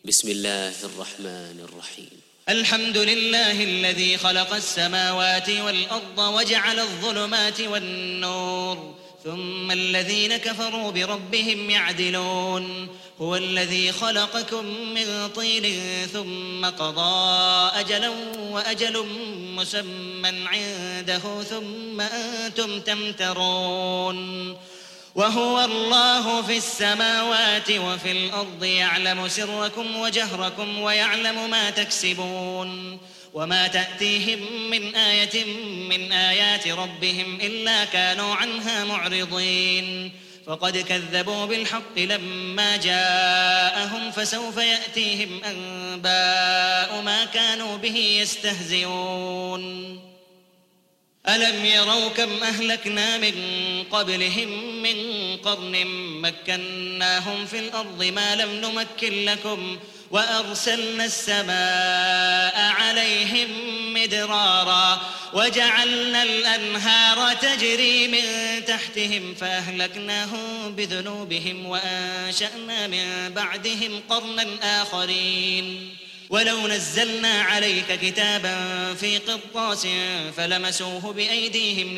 بسم الله الرحمن الرحيم. الحمد لله الذي خلق السماوات والأرض وجعل الظلمات والنور ثم الذين كفروا بربهم يعدلون. هو الذي خلقكم من طين ثم قضى أجلا وأجل مسمى عنده ثم أنتم تمترون. وهو الله في السماوات وفي الأرض يعلم سركم وجهركم ويعلم ما تكسبون. وما تأتيهم من آية من آيات ربهم إلا كانوا عنها معرضين. فقد كذبوا بالحق لما جاءهم فسوف يأتيهم أنباء ما كانوا به يستهزئون. ألم يروا كم أهلكنا من قبلهم من قرن مكناهم في الأرض ما لم نمكن لكم وأرسلنا السماء عليهم مدرارا وجعلنا الأنهار تجري من تحتهم فأهلكناهم بذنوبهم وأنشأنا من بعدهم قرنا آخرين. ولو نزلنا عليك كتابا في قرطاس فلمسوه بأيديهم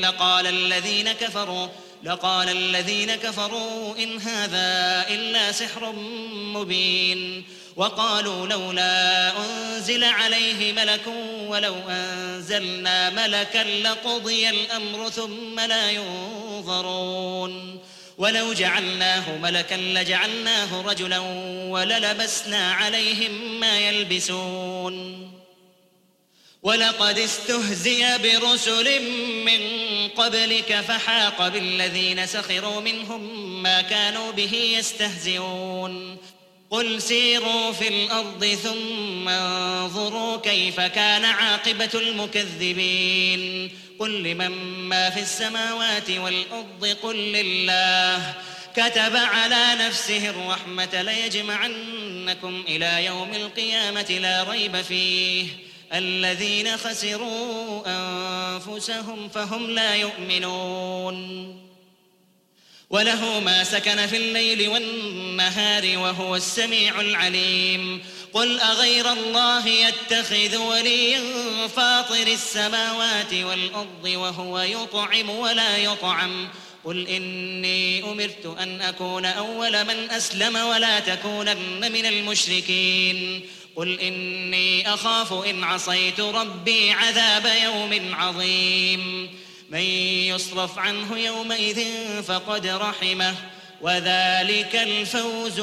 لقال الذين كفروا إن هذا إلا سحر مبين. وقالوا لولا أنزل عليه ملك ولو أنزلنا ملكا لقضي الأمر ثم لا ينظرون. ولو جعلناه ملكا لجعلناه رجلا وللبسنا عليهم ما يلبسون. ولقد استهزئ برسل من قبلك فحاق بالذين سخروا منهم ما كانوا به يستهزئون. قل سيروا في الأرض ثم انظروا كيف كان عاقبة المكذبين. قل لمن ما في السماوات والأرض قل لله كتب على نفسه الرحمة ليجمعنكم إلى يوم القيامة لا ريب فيه الذين خسروا أنفسهم فهم لا يؤمنون. وله ما سكن في الليل والنهار وهو السميع العليم. قل أغير الله يتخذ وليا فاطر السماوات والأرض وهو يطعم ولا يطعم. قل إني أمرت أن أكون أول من أسلم ولا تكونن من المشركين. قل إني أخاف إن عصيت ربي عذاب يوم عظيم. من يصرف عنه يومئذ فقد رحمه وذلك الفوز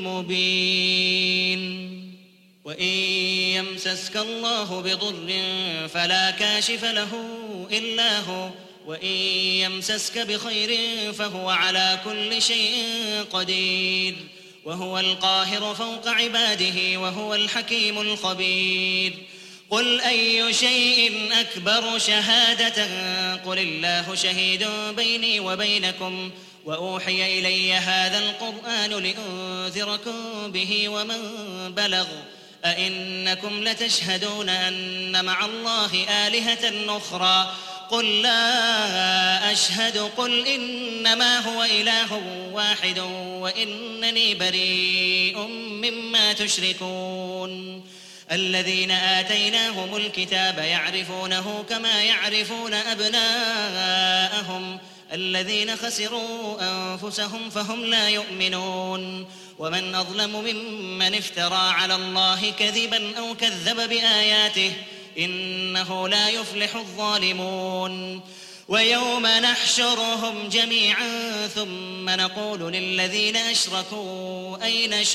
المبين. وإن يمسسك الله بضر فلا كاشف له إلا هو وإن يمسسك بخير فهو على كل شيء قدير. وهو القاهر فوق عباده وهو الحكيم الخبير. قل أي شيء أكبر شهادة قل الله شهيد بيني وبينكم وأوحي إلي هذا القرآن لأنذركم به ومن بلغ أئنكم لتشهدون أن مع الله آلهة أخرى قل لا أشهد. قل إنما هو إله واحد وإنني بريء مما تشركون. الذين آتيناهم الكتاب يعرفونه كما يعرفون أبناءهم الذين خسروا أنفسهم فهم لا يؤمنون. ومن أظلم ممن افترى على الله كذبا أو كذب بآياته إنه لا يفلح الظالمون. ويوم نحشرهم جميعا ثم نقول للذين أشركوا أين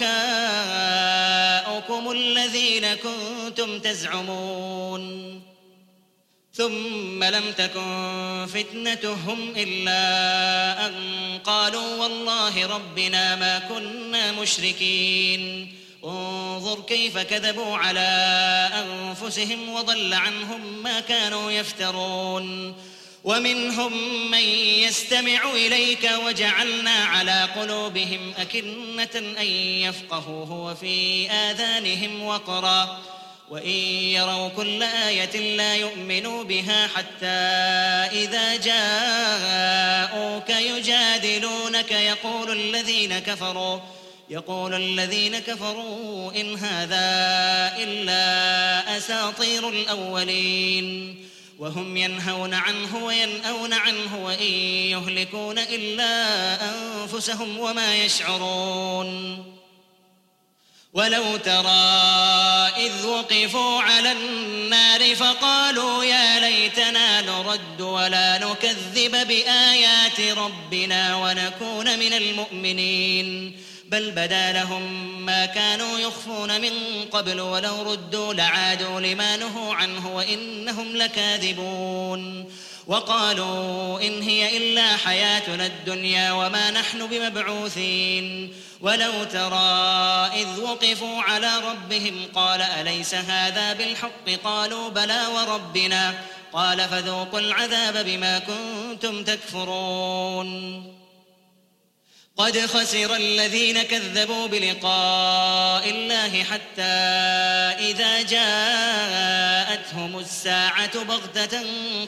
شركاؤكم الذين كنتم تزعمون ثم لم تكن فتنتهم إلا أن قالوا والله ربنا ما كنا مشركين. انظر كيف كذبوا على أنفسهم وضل عنهم ما كانوا يفترون. ومنهم من يستمع إليك وجعلنا على قلوبهم أكنة أن يفقهوه وفي آذانهم وقرا وإن يروا كل آية لا يؤمنوا بها حتى إذا جاءوك يجادلونك يقول الذين كفروا إن هذا إلا أساطير الأولين وهم ينهون عنه وينأون عنه وإن يهلكون إلا أنفسهم وما يشعرون. ولو ترى إذ وقفوا على النار فقالوا يا ليتنا نرد ولا نكذب بآيات ربنا ونكون من المؤمنين بل بدا لهم ما كانوا يخفون من قبل ولو ردوا لعادوا لما نهوا عنه وإنهم لكاذبون. وقالوا إن هي إلا حياتنا الدنيا وما نحن بمبعوثين. ولو ترى إذ وقفوا على ربهم قال أليس هذا بالحق قالوا بلى وربنا قال فذوقوا العذاب بما كنتم تكفرون. قد خسر الذين كذبوا بلقاء الله حتى إذا جاءتهم الساعة بغتة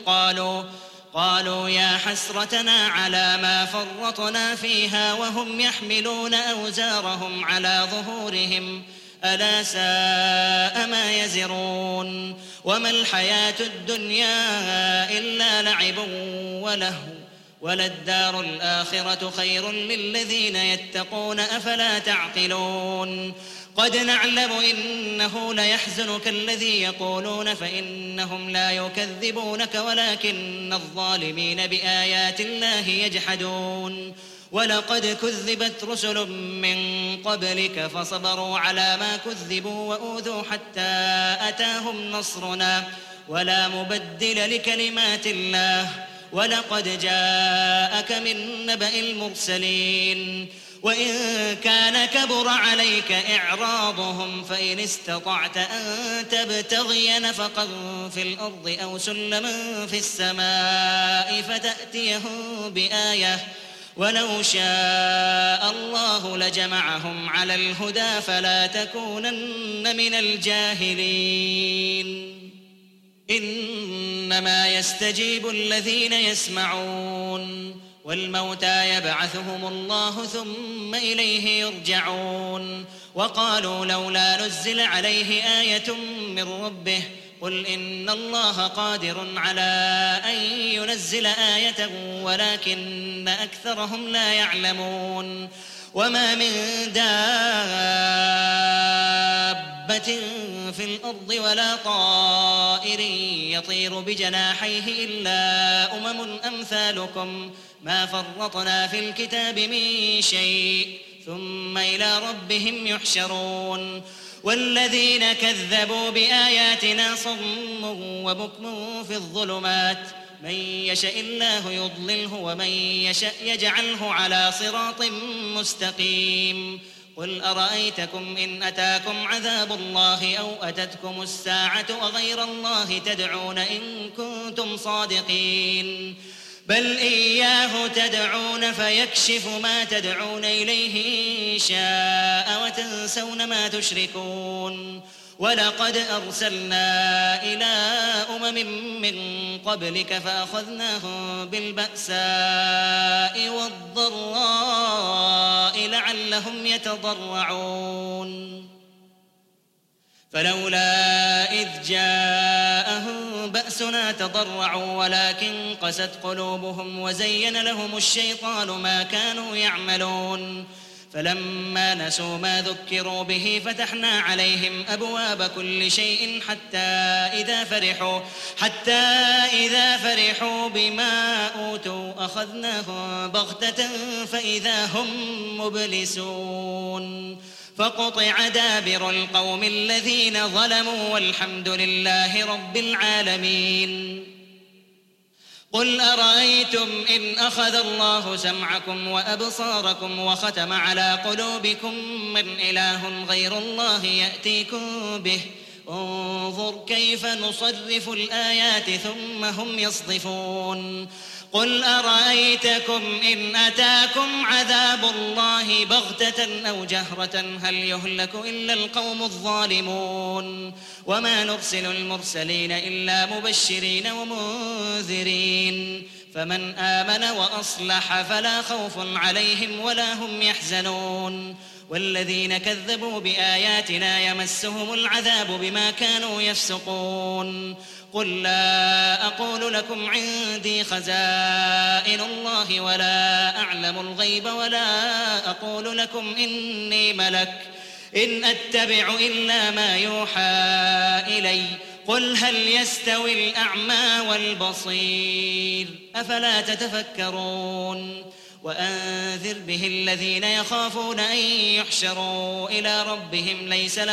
قالوا يا حسرتنا على ما فرطنا فيها وهم يحملون أوزارهم على ظهورهم ألا ساء ما يزرون. وما الحياة الدنيا إلا لعب ولهو وللدار الآخرة خير للذين يتقون أفلا تعقلون. قد نعلم إنه ليحزنك الذي يقولون فإنهم لا يكذبونك ولكن الظالمين بآيات الله يجحدون. ولقد كذبت رسل من قبلك فصبروا على ما كذبوا وأوذوا حتى أتاهم نصرنا ولا مبدل لكلمات الله ولقد جاءك من نبأ المرسلين. وإن كان كبر عليك إعراضهم فإن استطعت أن تبتغي نفقا في الأرض أو سلما في السماء فتأتيهم بآية ولو شاء الله لجمعهم على الهدى فلا تكونن من الجاهلين. إنما يستجيب الذين يسمعون والموتى يبعثهم الله ثم إليه يرجعون. وقالوا لولا نزل عليه آية من ربه قل إن الله قادر على أن ينزل آية ولكن أكثرهم لا يعلمون. وما من دابة في الأرض ولا طائر يطير بجناحيه إلا أمثالكم ما فرطنا في الكتاب من شيء ثم إلى ربهم يحشرون. والذين كذبوا بآياتنا صم وبكم في الظلمات من يشاء الله يضلله ومن يشاء يجعله على صراط مستقيم. قل أرأيتكم إن أتاكم عذاب الله أو أتتكم الساعة وغير الله تدعون إن كنتم صادقين بل إياه تدعون فيكشف ما تدعون إليه إن شاء وتنسون ما تشركون. ولقد أرسلنا إلى من قبلك فأخذناهم بالبأساء والضراء لعلهم يتضرعون. فلولا إذ جاءهم بأسنا تضرعوا ولكن قست قلوبهم وزين لهم الشيطان ما كانوا يعملون. فلما نسوا ما ذكروا به فتحنا عليهم أبواب كل شيء حتى إذا فرحوا بما أوتوا أخذناهم بغتة فإذا هم مبلسون. فقطع دابر القوم الذين ظلموا والحمد لله رب العالمين. قل أرأيتم إن أخذ الله سمعكم وأبصاركم وختم على قلوبكم من إله غير الله يأتيكم به انظر كيف نصرف الآيات ثم هم يصدفون. قل أرأيتكم إن أتاكم عذاب الله بغتة أو جهرة هل يهلك إلا القوم الظالمون. وما نرسل المرسلين إلا مبشرين ومنذرين فمن آمن وأصلح فلا خوف عليهم ولا هم يحزنون. والذين كذبوا بآياتنا يمسهم العذاب بما كانوا يفسقون قل لا أقول لكم عندي خزائن الله ولا أعلم الغيب ولا أقول لكم إني ملك إن أتبع إلا ما يوحى إلي قل هل يستوي الأعمى والبصير أفلا تتفكرون وأنذر به الذين يخافون أن يحشروا إلى ربهم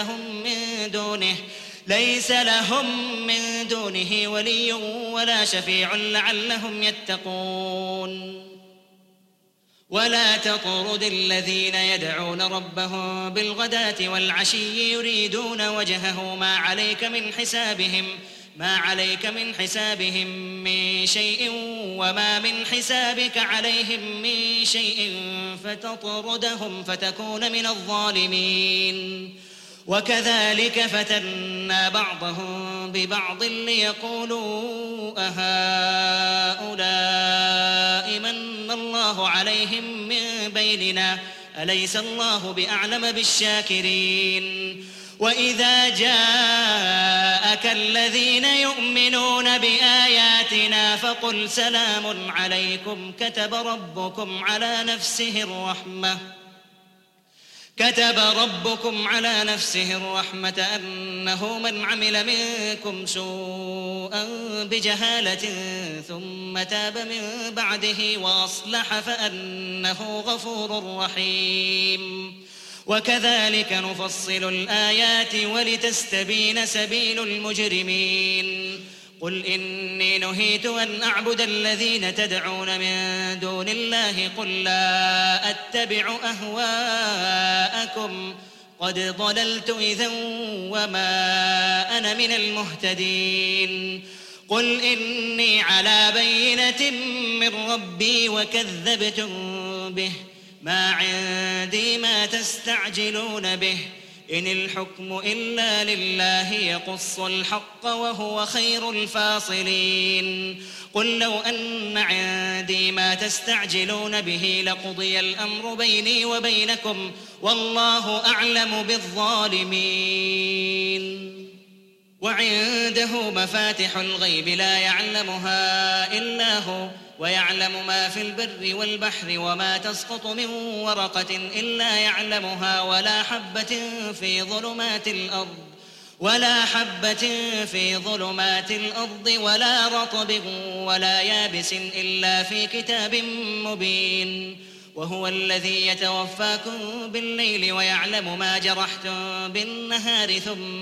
ليس لهم من دونه ولي ولا شفيع لعلهم يتقون ولا تطرد الذين يدعون ربهم بالغداة والعشي يريدون وجهه ما عليك من حسابهم من شيء وما من حسابك عليهم من شيء فتطردهم فتكون من الظالمين وكذلك فتنا بعضهم ببعض ليقولوا أهؤلاء من الله عليهم من بيننا أليس الله بأعلم بالشاكرين وإذا جاءك الذين يؤمنون بآياتنا فقل سلام عليكم كتب ربكم على نفسه الرحمة أنه من عمل منكم سوءا بجهالة ثم تاب من بعده وأصلح فأنه غفور رحيم وكذلك نفصل الآيات ولتستبين سبيل المجرمين قل إني نهيت أن أعبد الذين تدعون من دون الله قل لا أتبع أهواءكم قد ضللت إذا وما أنا من المهتدين قل إني على بينة من ربي وكذبتم به ما عندي ما تستعجلون به إن الحكم إلا لله يقص الحق وهو خير الفاصلين قل لو أن عندي ما تستعجلون به لقضي الأمر بيني وبينكم والله أعلم بالظالمين وعنده مفاتح الغيب لا يعلمها إلا هو ويعلم ما في البر والبحر وما تسقط من ورقة إلا يعلمها ولا حبة في ظلمات الأرض ولا رطب ولا يابس إلا في كتاب مبين وهو الذي يتوفاكم بالليل ويعلم ما جرحتم بالنهار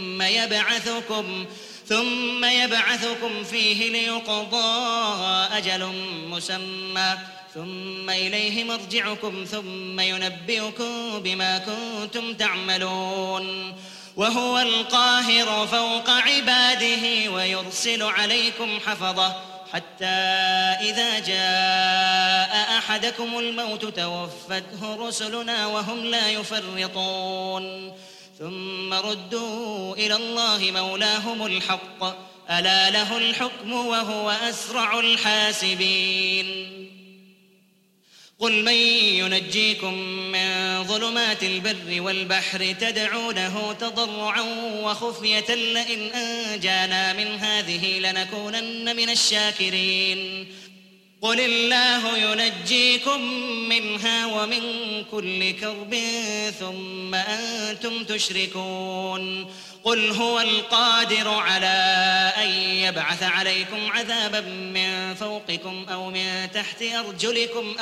ثم يبعثكم فيه ليقضى أجل مسمى ثم إليه مرجعكم ثم ينبئكم بما كنتم تعملون وهو القاهر فوق عباده ويرسل عليكم حفظة حتى إذا جاء أحدكم الموت توفته رسلنا وهم لا يفرطون ثم ردوا إلى الله مولاهم الحق ألا له الحكم وهو أسرع الحاسبين قل من ينجيكم من ظلمات البر والبحر تدعونه تضرعا وخفية لئن أنجانا من هذه لنكونن من الشاكرين قل الله ينجيكم منها ومن كل كرب ثم أنتم تشركون قل هو القادر على أن يبعث عليكم عذابا من فوقكم أو من تحت أرجلكم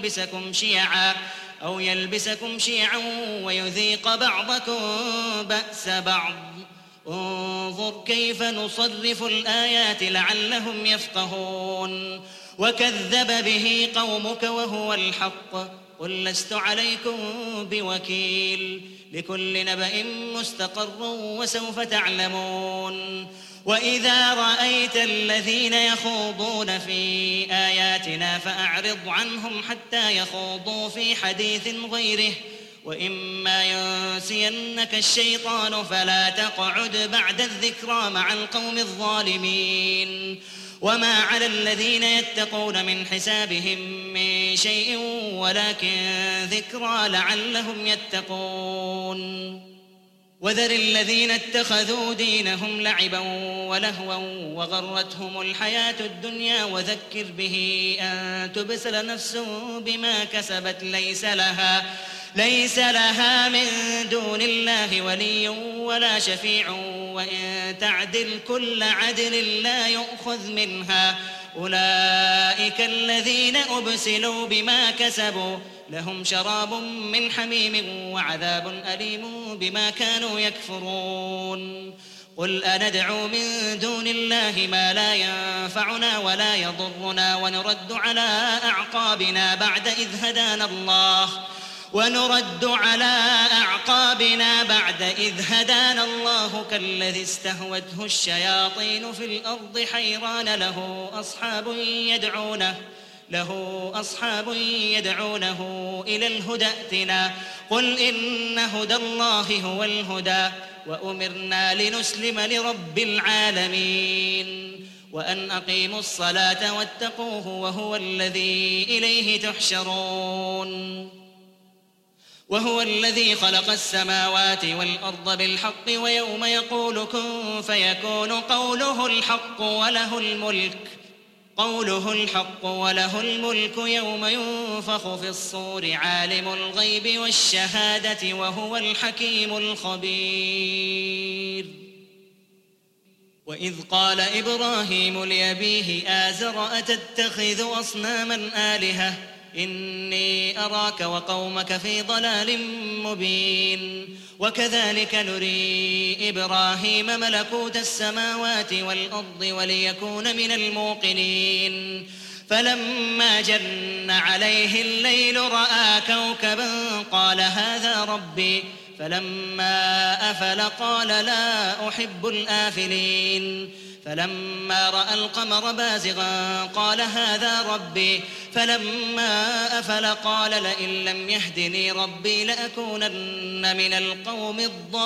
أو يلبسكم شيعا ويذيق بعضكم بأس بعض انظر كيف نصرف الآيات لعلهم يفقهون وكذب به قومك وهو الحق قل لست عليكم بوكيل لكل نبأ مستقر وسوف تعلمون وإذا رأيت الذين يخوضون في آياتنا فأعرض عنهم حتى يخوضوا في حديث غيره وإما ينسينك الشيطان فلا تقعد بعد الذكرى مع القوم الظالمين وما على الذين يتقون من حسابهم من شيء ولكن ذكرى لعلهم يتقون. وذر الذين اتخذوا دينهم لعبا ولهوا وغرتهم الحياة الدنيا وذكر به أن تبسل نفس بما كسبت ليس لها من دون الله ولي ولا شفيع وإن تعدل كل عدل لا يؤخذ منها. أولئك الذين أبسلوا بما كسبوا لهم شراب من حميم وعذاب أليم بما كانوا يكفرون. قل أندعو من دون الله ما لا ينفعنا ولا يضرنا ونرد على أعقابنا بعد إذ هدانا الله كالذي استهوته الشياطين في الأرض حيران له أصحاب يدعونه إلى الهدى ائتنا. قل إن هدى الله هو الهدى وأمرنا لنسلم لرب العالمين وأن أقيموا الصلاة واتقوه وهو الذي إليه تحشرون. وهو الذي خلق السماوات والأرض بالحق ويوم يقول كن فيكون قوله الحق وله الملك يوم ينفخ في الصور عالم الغيب والشهادة وهو الحكيم الخبير. وإذ قال إبراهيم لأبيه آزر أتتخذ أصناما آلهة إني أراك وقومك في ضلال مبين. وكذلك نري إبراهيم ملكوت السماوات والأرض وليكون من الموقنين. فلما جن عليه الليل رأى كوكبا قال هذا ربي فلما أفل قال لا أحب الآفلين. فلما رأى القمر بازغا قال هذا ربي فلما أفل قال لئن لم يهدني ربي لأكونن من القوم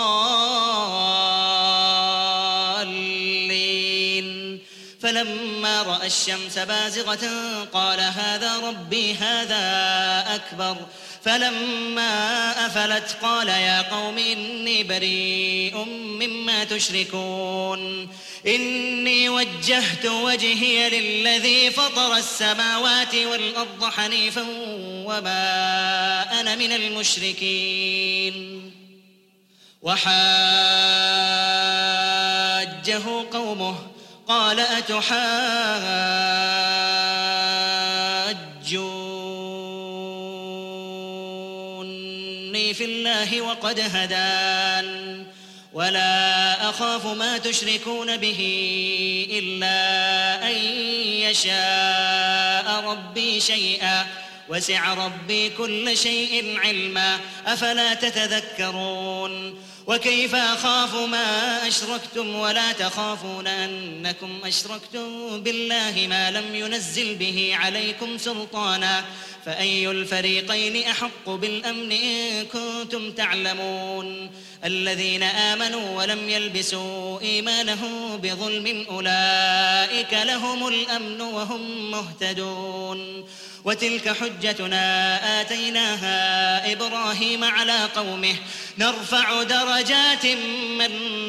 الضالين. فلما رأى الشمس بازغة قال هذا ربي هذا أكبر. فلما أفلت قال يا قوم إني بريء مما تشركون. إني وجهت وجهي للذي فطر السماوات والأرض حنيفا وما أنا من المشركين. وحاجه قومه قال أتحاجوني في الله وقد هدان ولا أخاف ما تشركون به إلا أن يشاء ربي شيئا وسع ربي كل شيء علما أفلا تتذكرون. وكيف أخاف ما أشركتم ولا تخافون أنكم أشركتم بالله ما لم ينزل به عليكم سلطانا فأي الفريقين أحق بالأمن إن كنتم تعلمون. الذين آمنوا ولم يلبسوا إيمانهم بظلم أولئك لهم الأمن وهم مهتدون. وتلك حجتنا آتيناها إبراهيم على قومه نرفع درجات من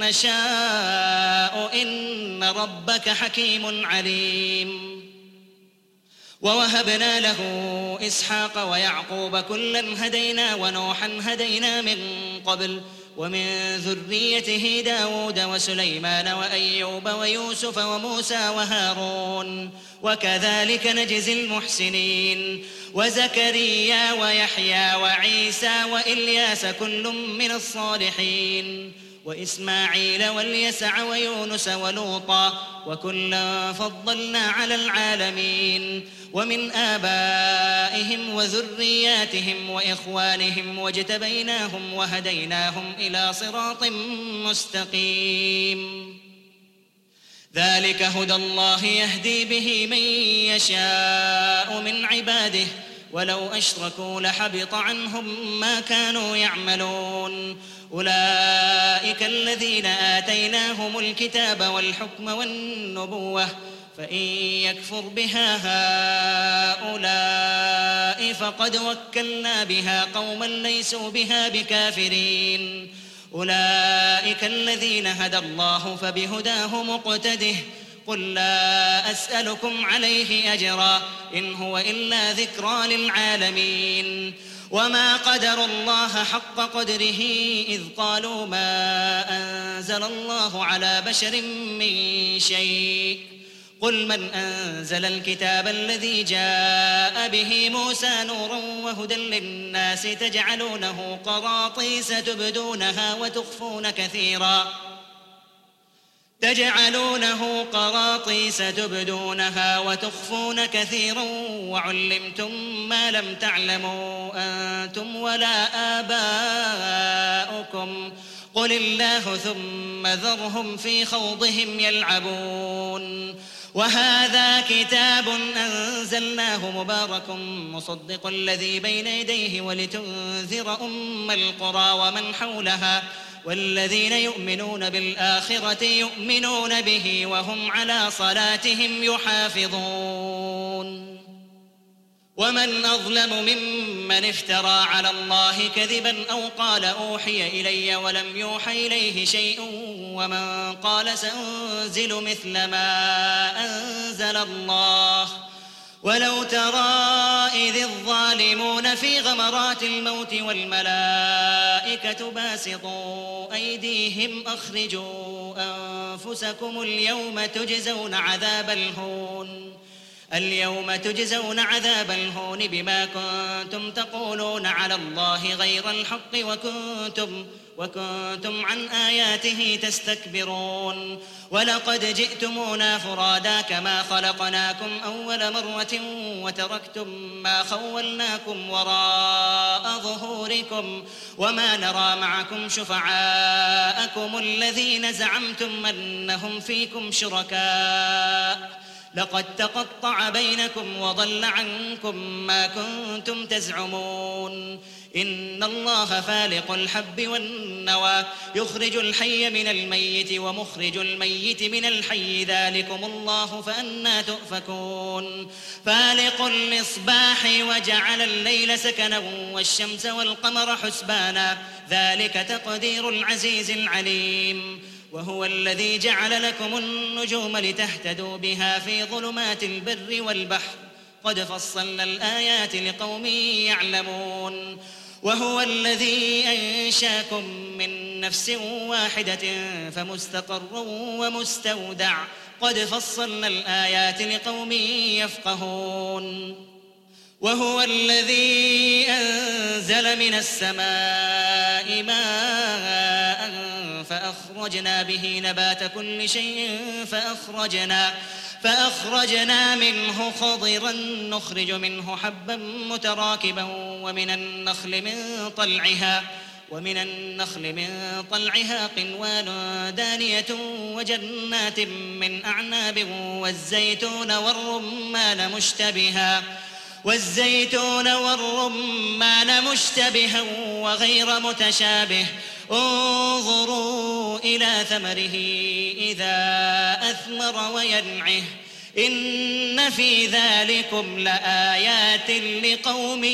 نشاء إن ربك حكيم عليم. ووهبنا له إسحاق ويعقوب كلا هدينا ونوحا هدينا من قبل ومن ذريته داود وسليمان وأيوب ويوسف وموسى وهارون وكذلك نجزي المحسنين. وزكريا ويحيى وعيسى وإلياس كل من الصالحين وإسماعيل واليسع ويونس ولوطا وكلا فضلنا على العالمين. ومن آبائهم وذرياتهم وإخوانهم واجتبيناهم وهديناهم إلى صراط مستقيم. ذلك هدى الله يهدي به من يشاء من عباده ولو أشركوا لحبط عنهم ما كانوا يعملون. أولئك الذين آتيناهم الكتاب والحكم والنبوة فإن يكفر بها هؤلاء السماء فقد وكلنا بها قوما ليسوا بها بكافرين أولئك الذين هدى الله فبهداه مقتده قل لا أسألكم عليه أجرا إن هو إلا ذكرى للعالمين وما قدروا الله حق قدره إذ قالوا ما أنزل الله على بشر من شيء قل من أنزل الكتاب الذي جاء به موسى نورا وهدى للناس تجعلونه قراطيس تبدونها وتخفون كثيرا وعلمتم ما لم تعلموا أنتم ولا آباؤكم قل الله ثم ذرهم في خوضهم يلعبون وهذا كتاب أنزلناه مبارك مصدق الذي بين يديه ولتنذر أم القرى ومن حولها والذين يؤمنون بالآخرة يؤمنون به وهم على صلاتهم يحافظون ومن أظلم ممن افترى على الله كذبا أو قال أوحي إلي ولم يوحى إليه شيء ومن قال سأنزل مثل ما أنزل الله ولو ترى إذ الظالمون في غمرات الموت والملائكة باسطوا أيديهم أخرجوا أنفسكم اليوم تجزون عذاب الهون بما كنتم تقولون على الله غير الحق وكنتم عن آياته تستكبرون ولقد جئتمونا فرادا كما خلقناكم أول مرة وتركتم ما خولناكم وراء ظهوركم وما نرى معكم شفعاءكم الذين زعمتم أنهم فيكم شركاء لقد تقطع بينكم وضل عنكم ما كنتم تزعمون إن الله فالق الحب والنوى يخرج الحي من الميت ومخرج الميت من الحي ذلكم الله فأنى تؤفكون فالق المصباح وجعل الليل سكنا والشمس والقمر حسبانا ذلك تقدير العزيز العليم وهو الذي جعل لكم النجوم لتهتدوا بها في ظلمات البر والبحر قد فصلنا الآيات لقوم يعلمون وهو الذي أنشاكم من نفس واحدة فمستقر ومستودع قد فصلنا الآيات لقوم يفقهون وهو الذي أنزل من السماء ماء فأخرجنا به نبات كل شيء فأخرجنا منه خضرا نخرج منه حبا متراكبا ومن النخل من طلعها قنوان دانية وجنات من أعناب والزيتون والرمان مشتبها وغير متشابه انظروا إلى ثمره إذا أثمر وينعه إن في ذلكم لآيات لقوم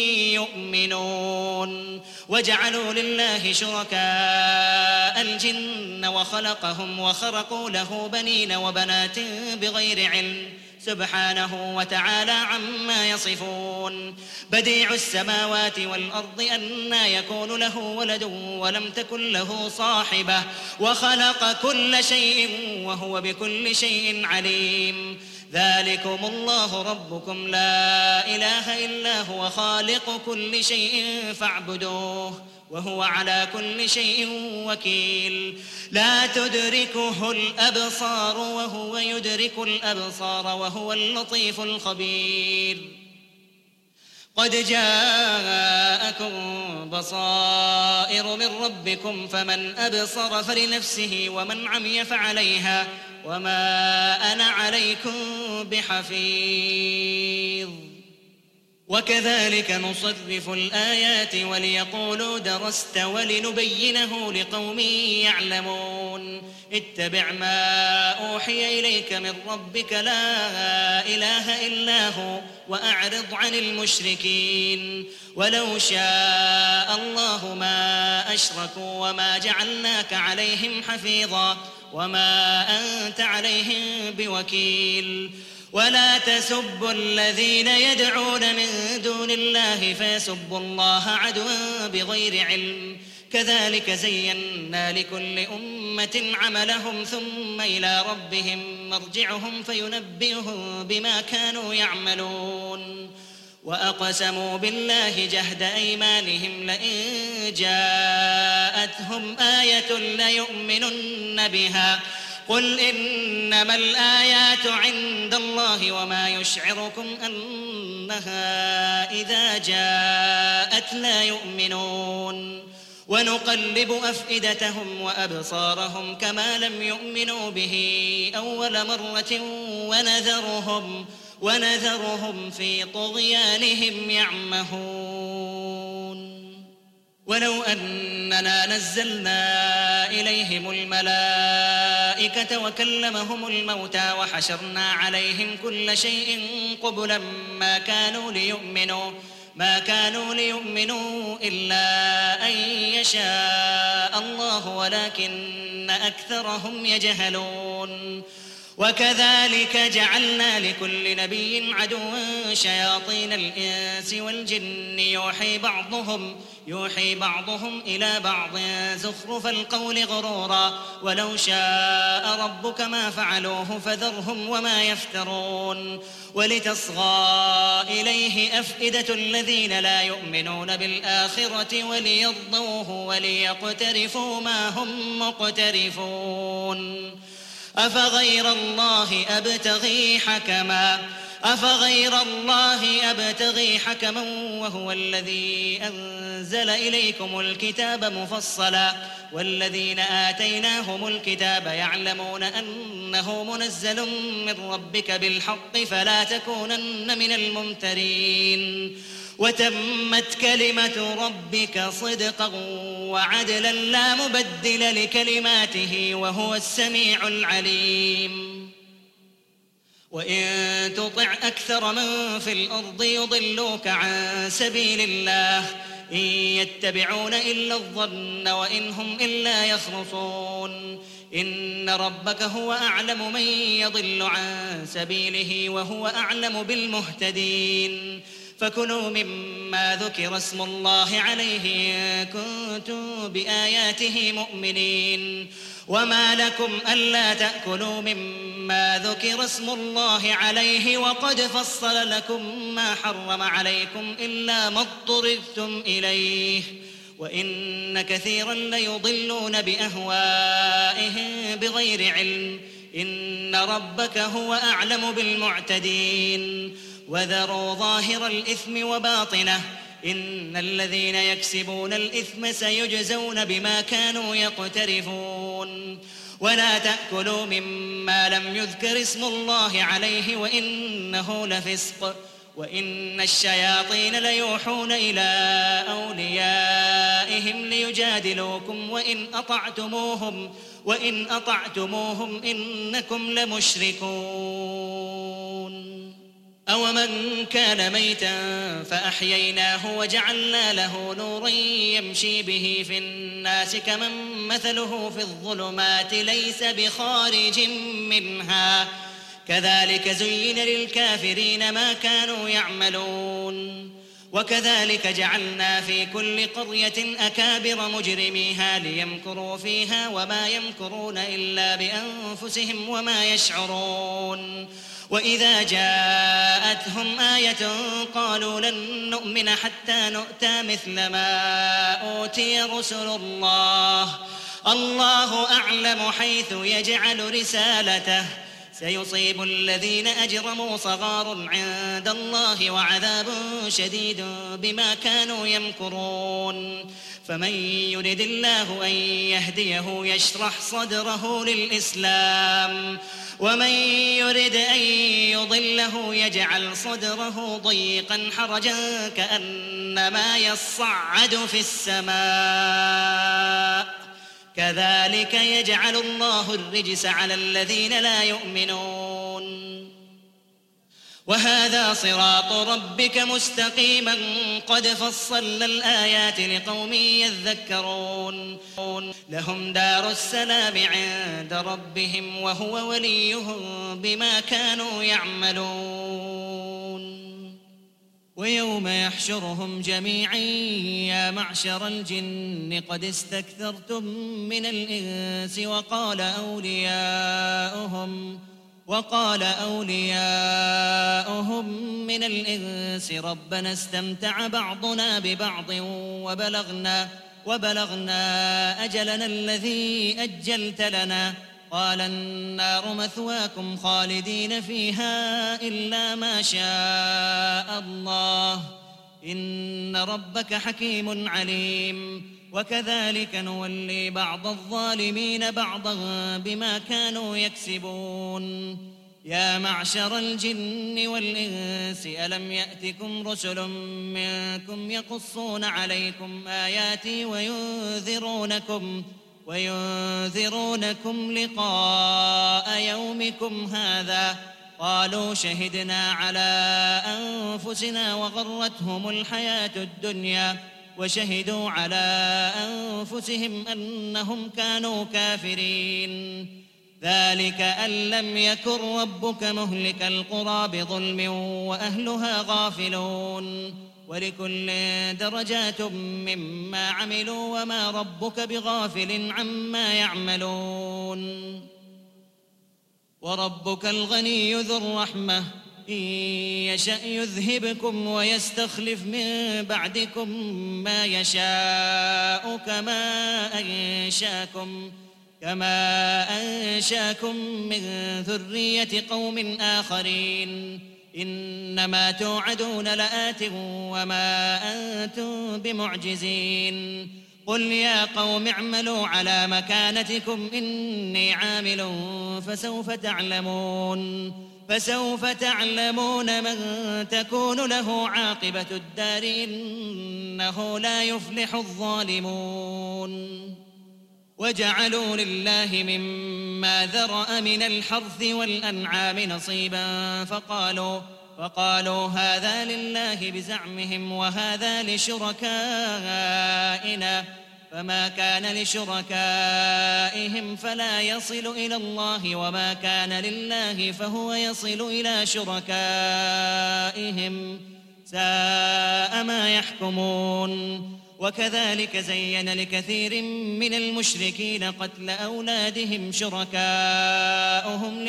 يؤمنون وجعلوا لله شركاء الجن وخلقهم وخرقوا له بنين وبنات بغير علم سبحانه وتعالى عما يصفون بديع السماوات والأرض أنى يكون له ولد ولم تكن له صاحبة وخلق كل شيء وهو بكل شيء عليم ذلكم الله ربكم لا إله إلا هو خالق كل شيء فاعبدوه وهو على كل شيء وكيل لا تدركه الأبصار وهو يدرك الأبصار وهو اللطيف الخبير قد جاءكم بصائر من ربكم فمن أبصر فلنفسه ومن عمي فعليها وما أنا عليكم بحفيظ وكذلك نصرف الآيات وليقولوا درست ولنبينه لقوم يعلمون اتبع ما أوحي إليك من ربك لا إله إلا هو وأعرض عن المشركين ولو شاء الله ما أشركوا وما جعلناك عليهم حفيظا وما أنت عليهم بوكيل ولا تسبوا الذين يدعون من دون الله فيسبوا الله عدوا بغير علم كذلك زينا لكل أمة عملهم ثم إلى ربهم مرجعهم فينبئهم بما كانوا يعملون وأقسموا بالله جهد أيمانهم لئن جاءتهم آية ليؤمنن بها قل إنما الآيات عند الله وما يشعركم أنها إذا جاءت لا يؤمنون ونقلب أفئدتهم وأبصارهم كما لم يؤمنوا به أول مرة ونذرهم في طغيانهم يعمهون ولو أننا نزلنا إليهم الملائكة وكلمهم الموتى وحشرنا عليهم كل شيء قبلا ما كانوا ليؤمنوا إلا أن يشاء الله ولكن أكثرهم يجهلون وكذلك جعلنا لكل نبي عدوا شياطين الإنس والجن يوحي بعضهم إلى بعض زخرف القول غرورا ولو شاء ربك ما فعلوه فذرهم وما يفترون ولتصغى إليه أفئدة الذين لا يؤمنون بالآخرة وليرضوه وليقترفوا ما هم مقترفون أفغير الله أبتغي حكما وهو الذي أنزل إليكم الكتاب مفصلا والذين آتيناهم الكتاب يعلمون أنه منزل من ربك بالحق فلا تكونن من الممترين وتمت كلمة ربك صدقا وعدلا لا مبدل لكلماته وهو السميع العليم وإن تطع أكثر من في الأرض يضلوك عن سبيل الله إن يتبعون إلا الظن وإن هم إلا يخرصون إن ربك هو أعلم من يضل عن سبيله وهو أعلم بالمهتدين فكلوا مما ذكر اسم الله عليه إن كنتم بآياته مؤمنين وما لكم ألا تأكلوا مما ذكر اسم الله عليه وقد فصل لكم ما حرم عليكم إلا ما اضطررتم إليه وإن كثيرا ليضلون بأهوائهم بغير علم إن ربك هو أعلم بالمعتدين وذروا ظاهر الإثم وباطنه إن الذين يكسبون الإثم سيجزون بما كانوا يقترفون ولا تأكلوا مما لم يذكر اسم الله عليه وإنه لفسق وإن الشياطين ليوحون إلى أوليائهم ليجادلوكم وإن أطعتموهم إنكم لمشركون أومن كان ميتا فأحييناه وجعلنا له نورا يمشي به في الناس كمن مثله في الظلمات ليس بخارج منها كذلك زين للكافرين ما كانوا يعملون وكذلك جعلنا في كل قرية أكابر مجرميها ليمكروا فيها وما يمكرون إلا بأنفسهم وما يشعرون وإذا جاءتهم آية قالوا لن نؤمن حتى نؤتى مثل ما أوتي رسل الله أعلم حيث يجعل رسالته سيصيب الذين أجرموا صغار عند الله وعذاب شديد بما كانوا يمكرون فمن يرد الله أن يهديه يشرح صدره للإسلام ومن يرد أن يضله يجعل صدره ضيقا حرجا كأنما يصعد في السماء كذلك يجعل الله الرجس على الذين لا يؤمنون وهذا صراط ربك مستقيما قد فصلنا الآيات لقوم يذكرون لهم دار السلام عند ربهم وهو وليهم بما كانوا يعملون ويوم يحشرهم جميعا يا معشر الجن قد استكثرتم من الإنس وقال أولياؤهم من الإنس ربنا استمتع بعضنا ببعض وبلغنا أجلنا الذي أجلت لنا قال النار مثواكم خالدين فيها إلا ما شاء الله إن ربك حكيم عليم وكذلك نولي بعض الظالمين بعضا بما كانوا يكسبون يا معشر الجن والإنس ألم يأتكم رسل منكم يقصون عليكم آياتي وينذرونكم لقاء يومكم هذا قالوا شهدنا على أنفسنا وغرتهم الحياة الدنيا وشهدوا على أنفسهم أنهم كانوا كافرين ذلك أن لم يكن ربك مهلك القرى بظلم وأهلها غافلون ولكل درجات مما عملوا وما ربك بغافل عما يعملون وربك الغني ذو الرحمة إن يشأ يذهبكم ويستخلف من بعدكم ما يشاء كما أنشاكم من ذرية قوم آخرين إنما توعدون لآت وما أنتم بمعجزين قل يا قوم اعملوا على مكانتكم إني عامل فسوف تعلمون من تكون له عاقبة الدار إنه لا يفلح الظالمون وجعلوا لله مما ذرأ من الحرث والأنعام نصيبا فقالوا هذا لله بزعمهم وهذا لشركائنا فما كان لشركائهم فلا يصل إلى الله وما كان لله فهو يصل إلى شركائهم ساء ما يحكمون وكذلك زين لكثير من المشركين قتل أولادهم شركاؤهم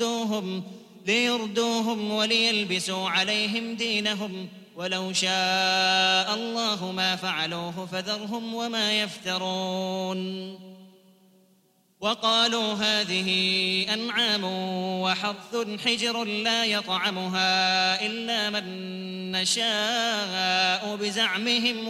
ليردوهم وليلبسوا عليهم دينهم ولو شاء الله ما فعلوه فذرهم وما يفترون وقالوا هذه أنعام وحرث حجر لا يطعمها إلا من نشاء بزعمهم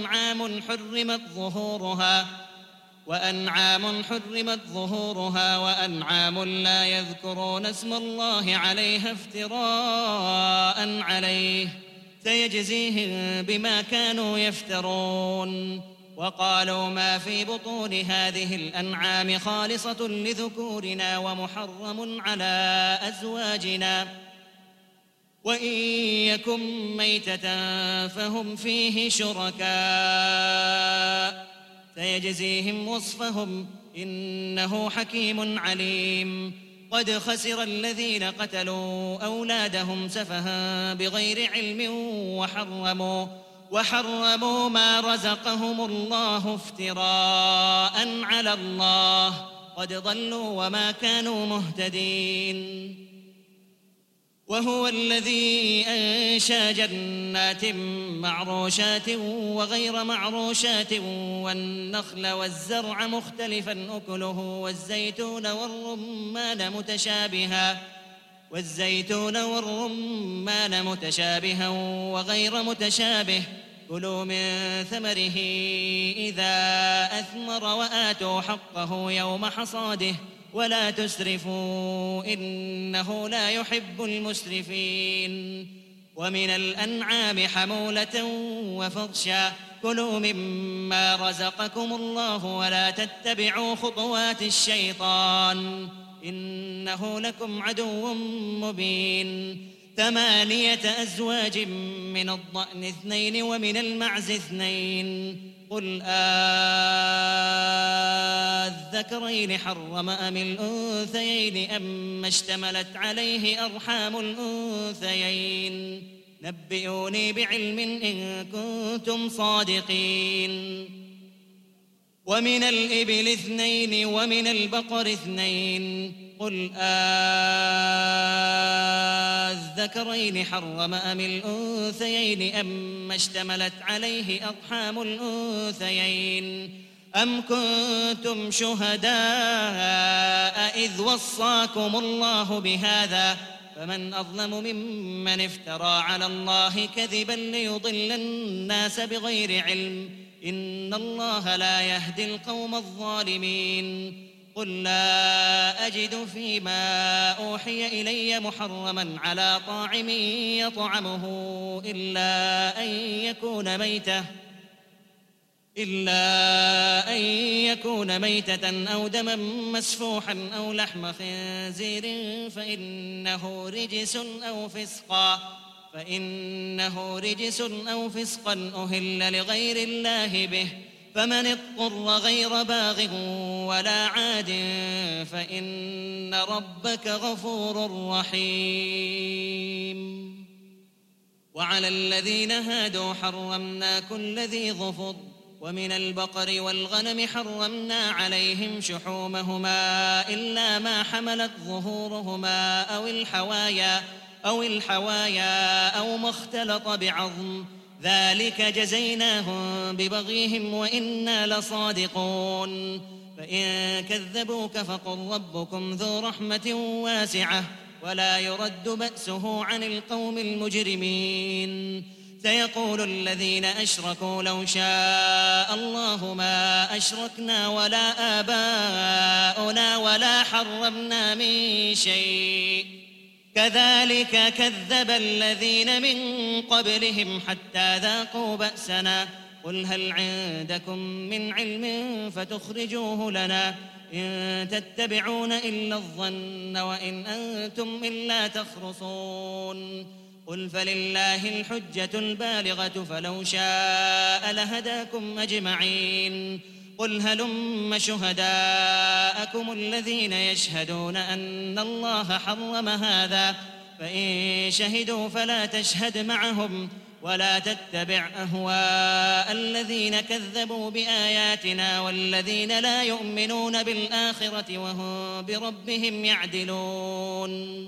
وأنعام حرمت ظهورها وأنعام لا يذكرون اسم الله عليها افتراء عليه سيجزيهم بما كانوا يفترون وقالوا ما في بطون هذه الأنعام خالصة لذكورنا ومحرم على أزواجنا وإن يكن ميتة فهم فيه شركاء سيجزيهم وصفهم إنه حكيم عليم قد خسر الذين قتلوا أولادهم سفها بغير علم وحرموا ما رزقهم الله افتراء على الله قد ضلوا وما كانوا مهتدين وهو الذي أنشأ جنات معروشات وغير معروشات والنخل والزرع مختلفا أكله والزيتون متشابها وغير متشابه كلوا من ثمره إذا أثمر وآتوا حقه يوم حصاده ولا تسرفوا إنه لا يحب المسرفين ومن الأنعام حمولة وفرشا كلوا مما رزقكم الله ولا تتبعوا خطوات الشيطان إنه لكم عدو مبين 8 أزواج من الضأن 2 ومن المعز 2 قل الذكرين حرم أم الأنثيين أم اشتملت عليه أرحام الأنثيين نبئوني بعلم إن كنتم صادقين ومن الإبل 2 ومن البقر 2 قل الذكرين حرم أم الأنثيين أم اشتملت عليه أرحام الأنثيين أم كنتم شهداء إذ وصاكم الله بهذا فمن أظلم ممن افترى على الله كذبا ليضل الناس بغير علم إن الله لا يهدي القوم الظالمين قل لا أجد فيما أوحي إلي محرما على طاعم يطعمه إلا أن يكون ميتة أو دما مسفوحا أو لحم خنزير فإنه رجس أو فسقا أهل لغير الله به فمن اضطر غير باغ ولا عاد فإن ربك غفور رحيم وعلى الذين هادوا حرمنا كل ذي ظفر ومن البقر والغنم حرمنا عليهم شحومهما إلا ما حملت ظهورهما أو الحوايا أو ما اختلط بعظم ذلك جزيناهم ببغيهم وإنا لصادقون فإن كذبوك فقل ربكم ذو رحمة واسعة ولا يرد بأسه عن القوم المجرمين سيقول الذين أشركوا لو شاء الله ما أشركنا ولا آباؤنا ولا حرمنا من شيء كذلك كذب الذين من قبلهم حتى ذاقوا بأسنا قل هل عندكم من علم فتخرجوه لنا إن تتبعون إلا الظن وإن أنتم إلا تخرصون قل فلله الحجة البالغة فلو شاء لهداكم أجمعين قل هلم شهداءكم الذين يشهدون أن الله حرم هذا فإن شهدوا فلا تشهد معهم ولا تتبع أهواء الذين كذبوا بآياتنا والذين لا يؤمنون بالآخرة وهم بربهم يعدلون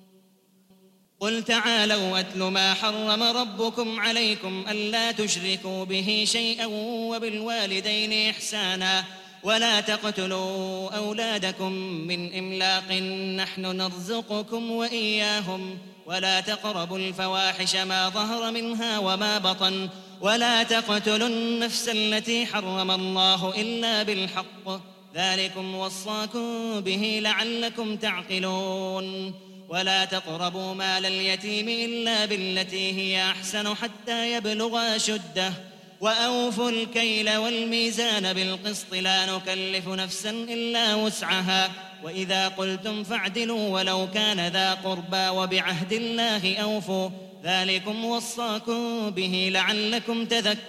قل تعالوا أتل ما حرم ربكم عليكم ألا تشركوا به شيئا وبالوالدين إحسانا ولا تقتلوا أولادكم من إملاق نحن نرزقكم وإياهم ولا تقربوا الفواحش ما ظهر منها وما بطن ولا تقتلوا النفس التي حرم الله إلا بالحق ذلكم وصاكم به لعلكم تعقلون ولا تقربوا مال اليتيم إلا بالتي هي أحسن حتى يبلغ أشده وأوفوا الكيل والميزان بالقسط لا نكلف نفسا إلا وسعها وإذا قلتم فاعدلوا ولو كان ذا قربى وبعهد الله أوفوا ذلكم وصاكم به لعلكم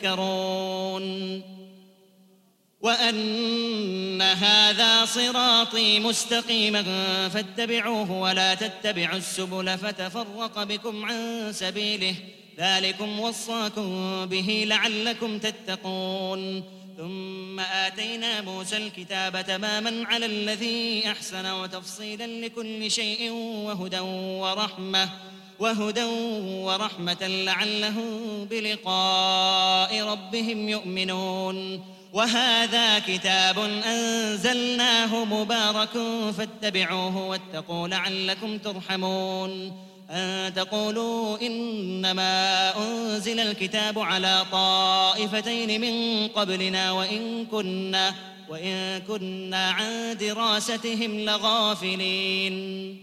تذكرون وأن هذا صراطي مستقيما فاتبعوه ولا تتبعوا السبل فتفرق بكم عن سبيله ذلكم وصاكم به لعلكم تتقون ثم آتينا موسى الكتاب تماما على الذي أحسن وتفصيلا لكل شيء وهدى ورحمة لعلهم بلقاء ربهم يؤمنون. وهذا كتاب أنزلناه مبارك فاتبعوه واتقوا لعلكم ترحمون. أن تقولوا إنما أنزل الكتاب على طائفتين من قبلنا وإن كنا عن دراستهم لغافلين.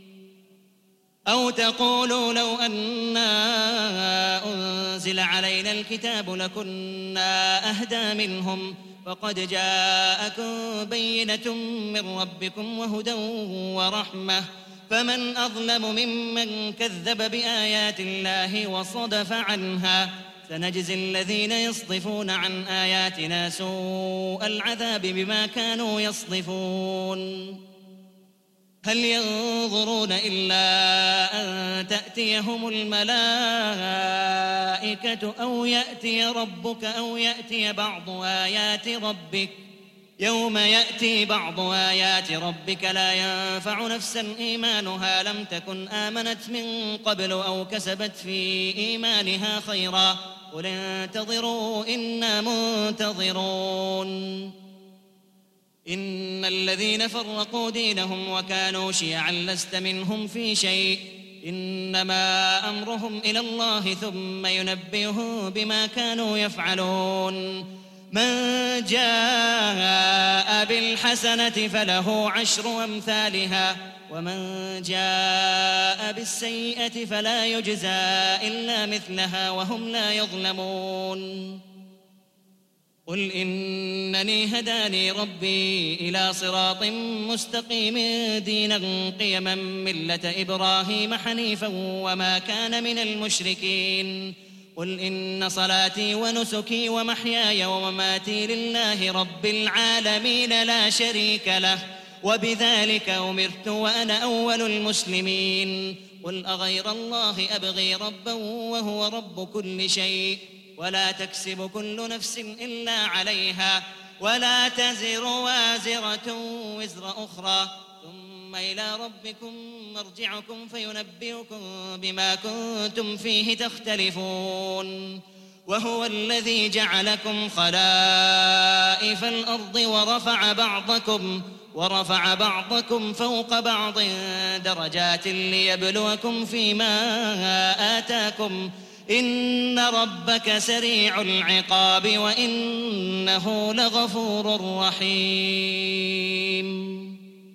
أو تقولوا لو أنا أنزل علينا الكتاب لكنا أهدى منهم فقد جاءكم بينة من ربكم وهدى ورحمة فمن أظلم ممن كذب بآيات الله وصدف عنها. سنجزي الذين يصدفون عن آياتنا سوء العذاب بما كانوا يصدفون. هل ينظرون إلا أن تأتيهم الملائكة أو يأتي ربك أو يأتي بعض آيات ربك يوم يأتي بعض آيات ربك لا ينفع نفسا إيمانها لم تكن آمنت من قبل أو كسبت في إيمانها خيرا قل انتظروا إنا منتظرون. إن الذين فرقوا دينهم وكانوا شيعا لست منهم في شيء إنما أمرهم إلى الله ثم ينبئهم بما كانوا يفعلون. من جاء بالحسنة فله 10 أمثالها ومن جاء بالسيئة فلا يجزى إلا مثلها وهم لا يظلمون. قل إنني هداني ربي إلى صراط مستقيم دينا قيما ملة إبراهيم حنيفا وما كان من المشركين. قل إن صلاتي ونسكي ومحياي ومماتي لله رب العالمين لا شريك له وبذلك أمرت وأنا أول المسلمين. قل أغير الله أبغي ربا وهو رب كل شيء ولا تكسب كل نفس إلا عليها ولا تزر وازرة وزر أخرى ثم إلى ربكم مرجعكم فينبئكم بما كنتم فيه تختلفون. وهو الذي جعلكم خلائف الأرض ورفع بعضكم فوق بعض درجات ليبلوكم فيما آتاكم إن ربك سريع العقاب وإنه لغفور رحيم.